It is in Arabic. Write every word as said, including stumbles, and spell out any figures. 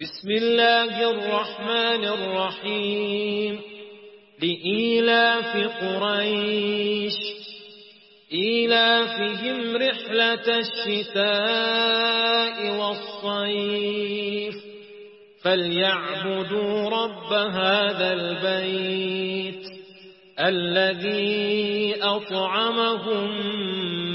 بسم الله الرحمن الرحيم لإيلاف قريش إيلافهم رحلة الشتاء والصيف فليعبدوا رب هذا البيت الذي أطعمهم